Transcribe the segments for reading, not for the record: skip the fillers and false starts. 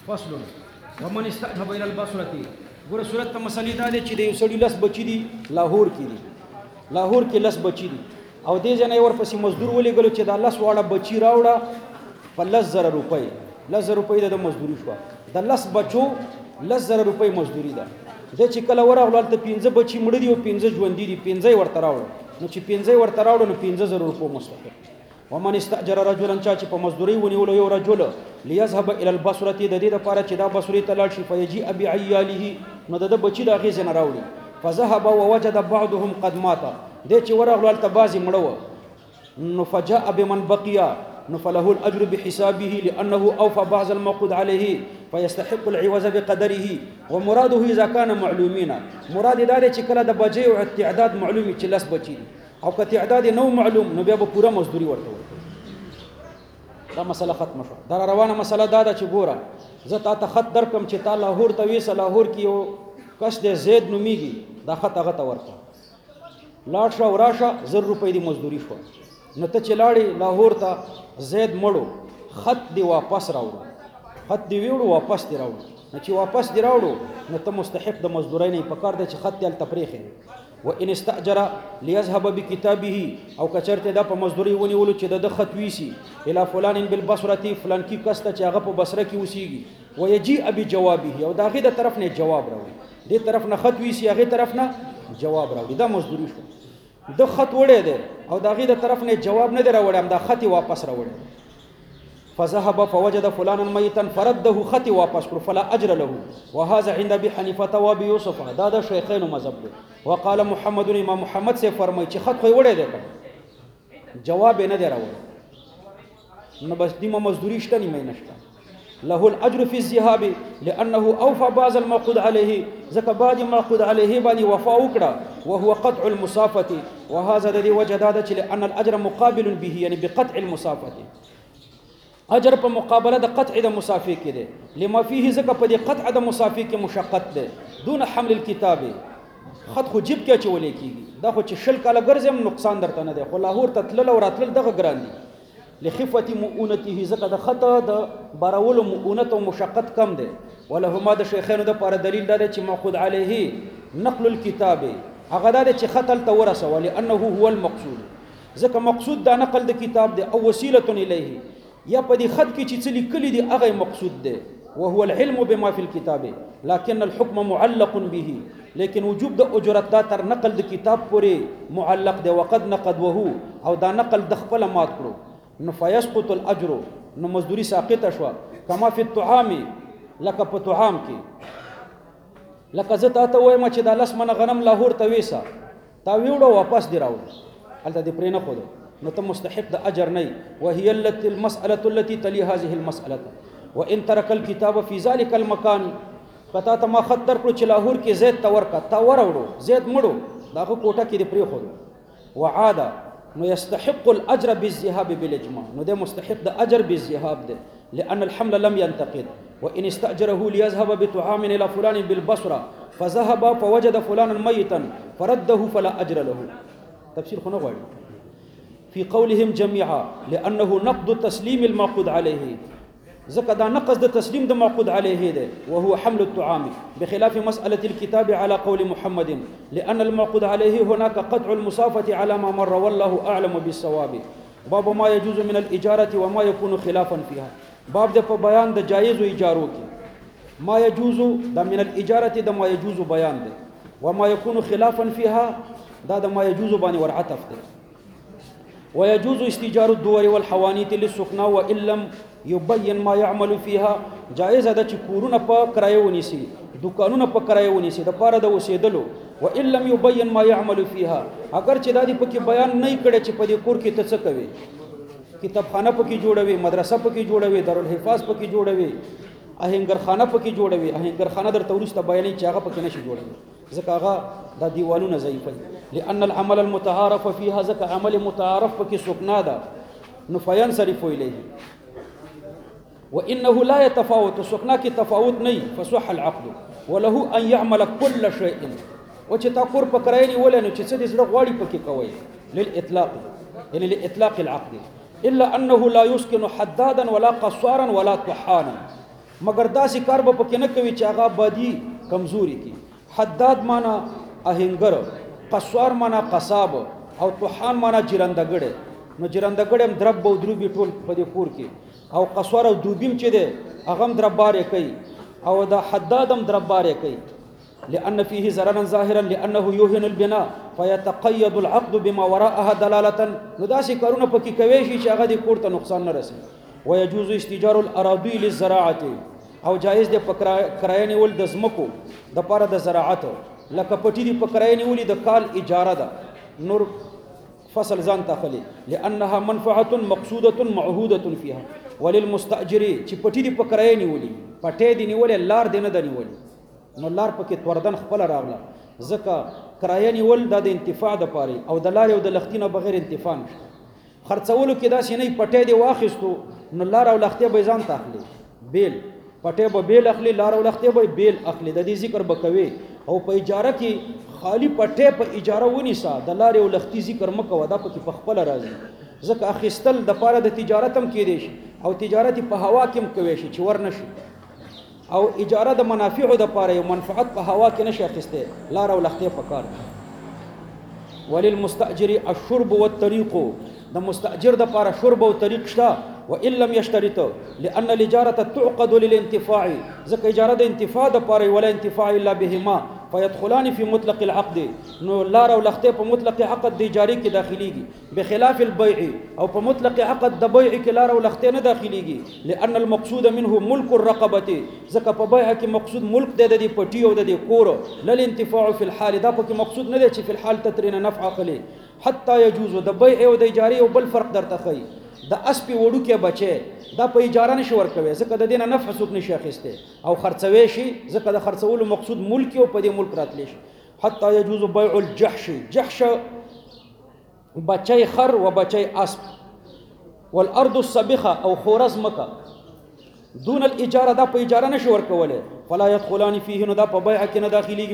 فصل ومن استجاب الى البصره ګوره صورت ته مسلې دا دی چې د یو سړي لس بچي دي لاهور کې لس بچي دي او دې ځنه ورپسې مزدور ولېږلو چې دا لس واړه بچي راوړه په 10,000 روپۍ 10,000 روپۍ د مزدوري شوه د لس بچو 10,000 روپۍ مزدوري ده د چې کله ورغلو هلته 15 بچي مړه دي او 15 ژوندي دي 15 ورته راوړه نو چې 15 ورته راوړه نو 15,000 روپۍ مستحق ومن استاجر رجلا چا چې په مزدوري ونیولو یو رجل ليذهب الى البصره د دې لپاره چې دا بصري ته لاړ شي فيجيء بعياله نو د بچي د هغې ځای نه راوړي فذهب ووجد بعضهم قد مات دې چې ورغلو هلته بعضې مړه وه نو فجاء بمن بقي نو فله الاجر بحسابه لانه اوفى بعض الموقود عليه فيستحق العوض بقدره ومراده اذا كان معلومين مراد دا چې کله د بجې او تعداد معلومي چې لس بچي او که تعداد نو معلوم نو بیا به پوره مزدوري ورته ورکړي دا مسله ختمه شوه دا روانه مسله دا ده چې ګوره زه تا ته خط درکم چې تا لاهور ته ویسه لاهور کې یو کس دی زید نومیږي دا خط هغه ته ورکړه لاړ شه او راشه 1,000 روپۍ دی مزدوري شوه نو ته چې لاړې لاهور ته زید مړو خط دی واپس راوړو خط دی ویوړو واپس دی راوړو نو چې واپس دی راوړو نو ته مستحق د مزدورۍ نه پکار دی چې خط دی هلته پرېښی وان استاجر ليذهب بكتابه او کچرته دا په مزدوري ونیولو چې د خط ویسي الى فلان بالبصره فلان کی کسته چې هغه په بصره کې اوسېږي ويجيء بجوابه او دا غي د طرف نه جواب راوړي دې طرف نه خط ویسي هغه طرف نه جواب راوړي دا مزدوري شو د خط وړې ده او دا غي د طرف نه جواب نه دی راوړي هم دا خط واپس راوړي فذهب فوجد فلانا ميتا فرده خط واپس کړ فلا اجر له وهذا عند ابي حنيفه وابي يوسف دا شيخين مذهب دي وقال محمد امام محمد سے فرمای چې خط خو وړې ده جواب نه دی راوړي نو بس دې مزدوري شته نه نشته له الاجر في الذهاب لانه اوفى بعض الموقود عليه ذك بعض الموقود عليه باندې وفا وکړه وهو قطع المسافه وهذا الذي وجداده لان الاجر مقابل به يعني بقطع المسافه اجر په مقابله د قطع د مسافه کې ده لما فيه ذک په دې قطع د مسافه کې مشقت ده دون حمل الكتاب خط خو جيب کې چولې کیږي دا خو چې شل کاله ګرځم نقصان درته نه ده خو لاهور ته تلل او راتلل دغه ګران دي لخفه مؤونته ذک د خطا د بارول مؤونت او مشقت کم ده ولهما د شیخانو د پر دلیل ده چې ماخذ عليه نقل الكتاب هغه ده چې خط ته ورسول لانه هو المقصود ذک مقصود دا نقل د کتاب ده او وسیله الیه یا په دې خط کې چې څه لیکلي دي هغه مقصود ده وهو العلم بما في الكتاب لكن الحكم معلق به لیکن وجوب د اجرت دا تر نقل د کتاب پورې معلق ده وقد نقد وهو او دا نقل د خپل مات کړو نو فيسقط الاجر نو مزدوري ساقطه شو کما في الطعام لك په طعام کې لکه زه تا ته وایم چې دا لس منه غنم لاهور ته ویسه تا ویوړو واپس دی راوړ هلته دې پرې نه ښودو نو ته مستحق د اجر نه وهي المساله التي تلي هذه المساله وان ترك الكتاب في ذلك المكان پتا ته ما خط درکړو چې لاهور کې زید ته ورکه تا وروړو زید مړو داغه کوټه کې دې پرې ښودو وعاده نو يستحق الاجر بالذهاب بالاجماع نو ده مستحق د اجر بالذهاب ده لان الحمل لم ينتقد وان استاجره ليذهب بطعام الى فلان بالبصره فذهب فوجد فلانا ميتا فرده فلا اجر له تفسير خو نه غواړي في قولهم جميعا لانه نقد تسليم المعقود عليه ذکر دا نقص د تسلیم د معقود عليه ده وهو حمل الطعام بخلاف مسألة الكتاب على قول محمد لأن المعقود عليه هناك قطع المسافة على ما مر والله أعلم بالصواب باب ما يجوز من الإجارة وما يكون خلافا فيها باب ده بيان ده جائز و إجارو کی ما يجوز ده من الإجارة ده ما يجوز بيان ده وما يكون خلافا فيها ده ما يجوز باني ورعتف ده ويجوز استيجار الدور والحوانيت للسكنى وإن لم يبين ما يعمل فيها جائز ده چې کورونه په کرایه ونیسي دکانونه په کرایه ونیسي د پاره د اوسېدلو وإن لم يبين ما يعمل فيها اگر چې دا دې پکې بیان نه کړي چې په دې کور کې ته څه کوي کتابخانه پکې جوړوي مدرسه پکې جوړوي دارالحفاظ پکې جوړوي اهنګرخانه پکې جوړوي اهنګرخانه درته وروسته بیانې چې هغه پکې نشي جوړوي ځکه هغه دا دیوالونه ضعیف دي لأن العمل المتعارف فيها ځکه عمل متعارف پکې سکنا ده نو فينصرف إليه وإنه لا يتفاوت سكنا کی تفاوت نہیں فصح العقد وله أن يعمل كل شيء وچه تا کور پکراینی ولنو چې څه دې زړه غواړي پکې کوي للإطلاق يعني لإطلاق العقد إلا أنه لا يسكن حدادا ولا قصارا ولا طحانا مگر داسې کار به پکې نه کوي چې هغه بدی کمزوري کی. حداد معنا اهنګر، قصوار معنا قصاب، او طحان معنا جرندګړی. نو جرندګړی هم درب او دروبي ټول په دې کور کې، او قصوار او دوبیم چې دی هغه هم دربارې کوي، او د حداد هم دربارې کوي. لأن فيه ضررا ظاهرا لأنه يوهن البناء فيتقيد العقد بما وراءها دلالة. نو داسې کارونه پکې کوي شي چې هغه د کور ته نقصان نه رسي. ويجوز استئجار الأراضي للزراعة، او جایز دی په کرایه نیول د ځمکو د پاره د زراعت، لکه پټي دی په کرایه نیولې د کال اجاره ده، نور فصل ځان تاخلي. لأنها منفعة مقصودة معهودة فيها. وللمستأجر چې پټي دی په کرایه نیولې، پټي دی نیولې لار دی نه دی نیولې، نو لار پکې توردن خپل راغله، ځکه کرایه نیول دا د انتفاع د پاره او د لارې او د لختي نه بغیر انتفاع نشته. خرڅولو کې داسې نه پټي دی واخیستو نو لار او لختي به ځان تاخلي، بیل پټي به بیل اخلي، لار او لختي به بیل اخلي. د دې ذکر به کوي. او په اجاره کې خالی پټي په اجاره ونیسا، د لار او لختي ذکر مکو، دا پکې په خپل راځي. ځکه اخیستل د پاره د تجارت هم کېدی شي، او تجارت په هوا کې هم کوي شي چې ور نشي، او اجاره د منافع د پاره یو منفعت په هوا کې نشي اخیسته، لار او لختي په کار. وللمستاجر الشرب والطريق، د مستاجر د پاره شرب او طریق شته. وان لم يشترط لان الاجاره تعقد للانتفاع، ځکه اجاره د انتفاع د پاره ولا انتفاع الا بهما فيدخلان في مطلق العقد. نو لار او لخته په مطلق عقد د جاری کې داخليږي، بخلاف البيع، او په مطلق عقد د بيع کې لار او لخته نه داخليږي. لان المقصود منه ملك الرقبه، ځکه په بيع کې مقصود ملک د دې پټي او د دې کور، لل انتفاع في الحال، دا په کې مقصود نه دی چې په الحال تترين نفع اخلي. حتى يجوز د بيع او د اجاره او بل فرق درته خي. د اسپی وړو کې بچي دا په اجاره نشي ورکوي، ځکه د دې نه نفع څوک نشي اخیسته، او خرڅوي شي، ځکه د خرڅولو مقصود ملک او په دې ملک راتلی شي. حتى يجوز بيع الجحش، جحش بچي خر و بچي اسب، والارض السبخه او خورز مکه دون الاجاره، دا په اجاره نشي ورکوله. فلا يدخلان فيه، نو دا په بيع کې نه داخليږي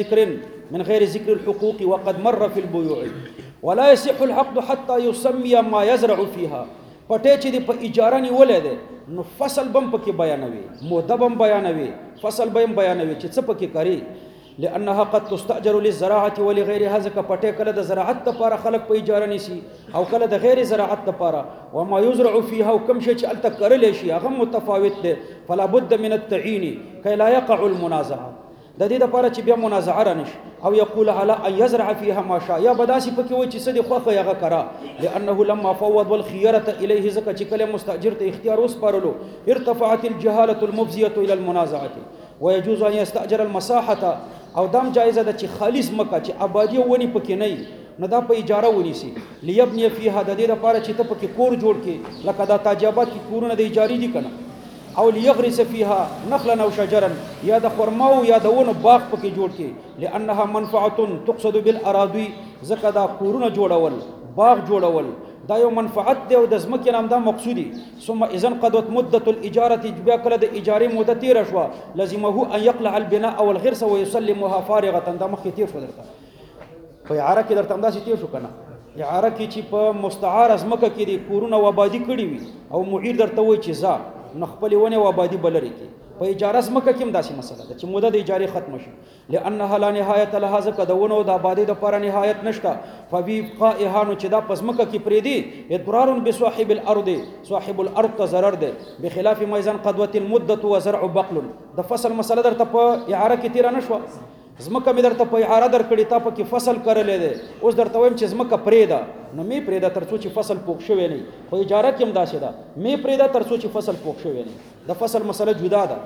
من غیر ذکر الحقوق وقد مر في البيوع. ولا يصح العقد حتى يسمي ما يزرع فيها. پټه چې دی په اجاره نیولې ده نو فصل بم پکې بیانوي، موده بم بیانوي، فصل بم بیانوي چې څه پکې کوي. لانها قد تستاجر للزراعه ولغيرها، ځکه پټه کله د زراعت لپاره خلک په اجاره نیسي، او کله د غیر زراعت لپاره. وما يزرع فيها، وکم شي چې الته کرل شي هغه متفاوت ده. فلا بد من التعيين كي لا يقع المنازعه، د دې لپاره چې بیا منازعه رانش. او يقول على ان يزرع فيها ما شاء، یا بداسي پکې وای چې سدي خوخه یغه کرا. لانه لما فوض والخيره اليه، زکه چې کله مستاجر ته اختیار وسپارلو، ارتفعت الجهاله المفزيه الى المنازعه. ويجوز ان يستاجر المساحه، او دام جایزه ده چې خالص مکه چې آبادی ونی پکې نه نو دا په اجاره ونیسي. ليبني فيها، د دې لپاره چې ته پکې کور جوړ کې، لکه دا تاجابات کې کورونه د اجاري دي کنه. او ليغرس فيها نخلا او شجرا، یا د خرماو یا د ونو باغ پکې جوړ کې. لانها منفعه تقصد بالاراضي، زکه دا کورونه جوړول، باغ جوړول دا یو منفعت دی او د ځمکې نام دا مقصودی. ثم اذا قضت مده الاجاره، بیا کله د اجارې موده تیر شو، لازمه ان يقلع البناء او الغرس ويسلمها فارغه. دا مخکې تیر شو درته په اعاره کې، درته همداسې تیر شو کنه. اعاره کې چې په مستعار ځمکه کې د کورونه و آبادي کړي وي، او معیر درته وایي چې ځه نو خپلې ونې و آبادي بلري کې. په اجاره ځمکه کې هم داسې مسله ده چې موده د اجارې ختم شي. لانها لا نهایت لها، ځکه د ونو د آبادۍ دپاره نهایت نشته. فبابقائها، نو چې دا په ځمکه کې پرېږدي، اضرار بصاحب الارض، صاحب الارض ته ضرر دی. بخلاف ما اذا قضت المده وزرع بقل، د فصل مسله درته په اعاره کې تیره نه شوه. ځمکه مې درته په اعاره درکړې، تا پکې فصل کرلی دی، اوس درته وایم چې ځمکه پرېږده، نو مې پرېږده تر څو چې فصل پوخ شوی نه وي. په اجاره کې هم داسې ده، مې پرېږده تر څو چې فصل پوخ شوی نه وي. د فصل مسله جدا ده،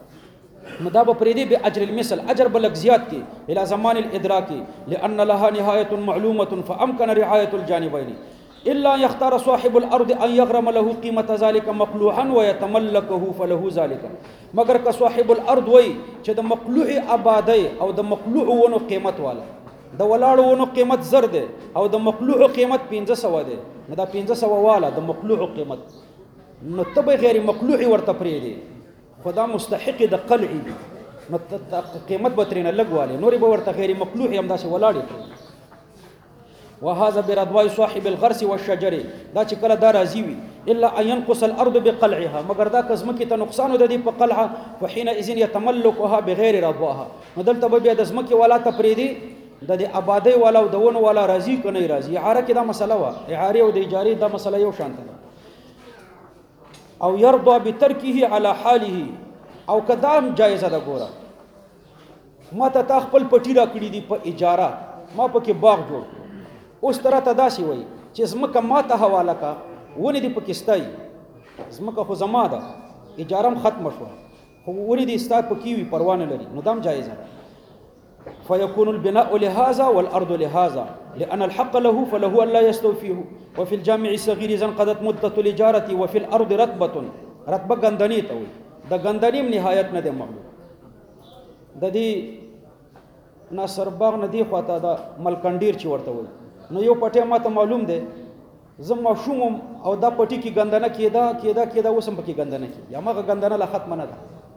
نو دا به پرېږدي باجر المثل، اجر به لږ زیات کړي الى زمان الادراک. لان لها نهایه معلومه فامکن رعایه الجانبین. الا يختار صاحب الارض ان يغرم له قيمه ذلك مقلوعا ويتملكه فله ذلك. مگر که صاحب الارض وای چې د مقلوع آبادی او د مقلوع ونو قیمت والا، د ولاړو ونو قیمت زر ده او د مقلوع قیمت 1500 ده، نو دا 1500 والا د مقلوع قیمت، نو تبه غیر مقلوع ورته پرې دي، خدا مستحق د قلع دي، نو قیمت به ترنه لګواله، نورې به ورته غیر مقلوع هم داسې ولاړې. وهذا برضوای صاحب الغرس والشجر، دا چې کله دا راضي وي الا ان ينقص الارض بقلعها مگر دا کزمکی ته نقصان د دې په قلعه فحين اذن يتملكها بغیر رضاها نو دلته به بیا د زمکی والا تفریدي د دې آبادی والا او د ونو والا راضي کنه راضي اعاره کې دا مسله وا اعاره او د اجاره دا مسله یو شان ده او يرضى بتركه على حاله او کدام جایزه ده ګوره ما ته تا خپل پټی را کړی دی په اجاره ما پکې باغ جوړ اوس تر ته داسې وای چې زمکه ما ته حواله کا ونی دی پاکستان زمکه خو زما ده اجارم ختم شو خو ونی دی ستا پکې وی پروا نه لري نو دام جایزه ده فيكون البناء لهذا والارض لهذا لان الحق له فله الا يستوفيه وفي الجامع الصغير اذا انقضت مده الاجاره وفي الارض رتبه غندنی ته وي د غندنیم نهایت نه دی معلوم د دې ناصر باغ نه دی خواته د ملکندیر چې ورته وي نو یو پټه ماته معلوم دی زما شوم او دا پټی کې غندنه کېدا وسم پکې غندنه کې یا مغه غندنه لا ختم نه ده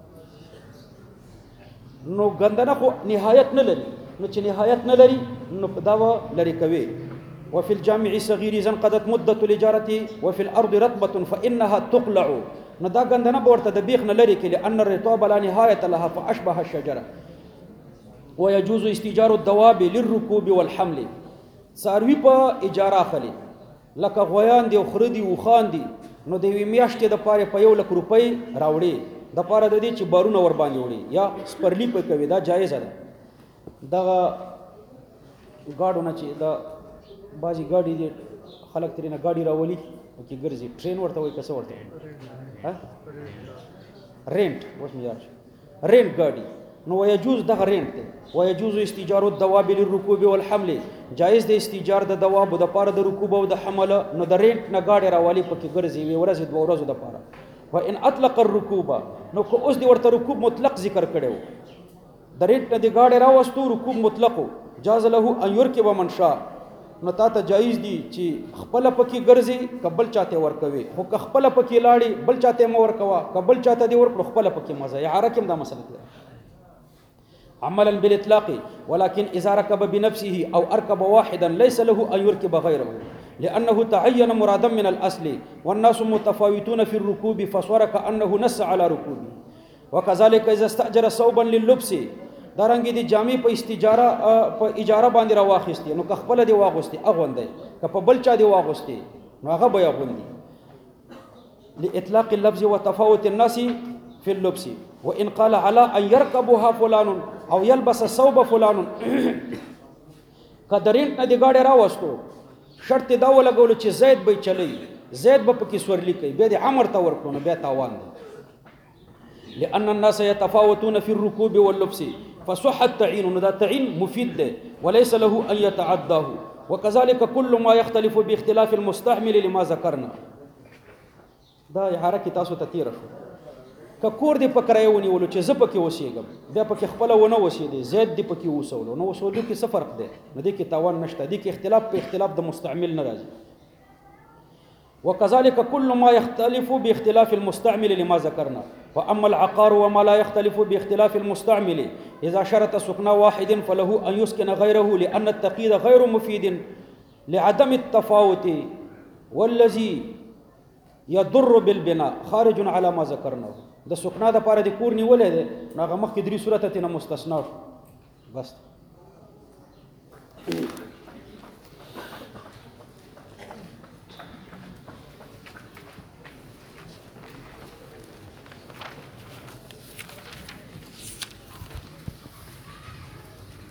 نو غندنه خو نهایت نه لري نو چې نهایت نه لري نو دا لري کوي وفي الجامع الصغير اذا انقضت مده الاجاره وفي الارض رتبه فانها تقلع نو دا غندنه ورته د بیخ نه لري کې لان الرطوبه لا نهایت لها فاشبه الشجره ويجوز استئجار الدواب للركوب والحمل ساروی په اجاره اخلي لکه غویان دی خردي او خان دي نو د میاشتې د پاره په 1 لک روپۍ راوړي د پاره د دې چې بارونه ور باندې وړي یا سپرلی په کوي دا جایز ده دا گاډونه چې دا بازي گاډي دي خلک ترینه گاډي راولي او کې ګرځي ټرین ورته وي کس ورته ها رینټ اوس مې یاد رینټ گاډي نو ويجوز ده رینټ ده ويجوز استئجار الدواب للركوب والحمل جائز ده استئجار د دواب د پاره د رکوب او د حمل نو د رینټ نه گاډي راولي پکې ګرځي وي ورځ د ورځو د پاره وان اطلق الركوب نو کو اوس دی ورته رکوب مطلق ذکر کړو د رینټ نه د گاډي راوستو رکوب مطلق جاز له ان يركب من شاء نو تا ته جایز دي چې خپل پکې ګرځي قبل چاته ورکوي خو خپل پکې لاړي بل چاته مو ورکوا قبل چاته دی ورکړو خپل پکې مزه یا حرکم دا مسله ده عملا بالاطلاق ولكن اذا ركب بنفسه او اركب واحدا ليس له ان يركب غيره لانه تعين مرادا من الاصل والناس متفاوتون في الركوب فصار كانه نص على ركوبه وكذلك اذا استاجر ثوبا لللبس دارنګ دي جامع په استجاره په اجاره باندې راواخستي نو خپل دی واغستي اغوندي که په بل چا دی واغستي نو هغه به اغوندي لاطلاق اللفظ وتفاوت الناس في اللبس وان قال على ان يركبها فلان او يلبس ثوب فلان قدرین نه دی گاډي راوستو شرط دا ولګول چې زید به چلی زید به پکې سورلی کوي به د عمر ته ورکونه به تاوان لان الناس يتفاوتون في الركوب واللبس فصح التعيين ده تعيين مفيد ده وليس له ان يتعداه وكذلك كل ما يختلف باختلاف المستعمل لما ذكرنا دا حرکت تاسو تطیر شو کور دی پکړایونی ولو چې ز پکې وسیګم بیا پکې خپل ونه وسیدي زید دی پکې وسولو نو وسولو کې څه فرق دی نو دې کې تاوان نشته دې کې اختلاف په اختلاف د مستعمل ناراضي وكذلك كل ما يختلف باختلاف المستعمل لما ذكرنا واما العقار وما لا يختلف باختلاف المستعمل اذا شرط سكن واحد فله ان يسكن غيره لان التقييد غير مفيد لعدم التفاوت والذي يضر بالبناء خارج على ما ذكرنا د سکنا د پاره د کور نیولې ده هغه مخکې درې صورت ته مستثنا بس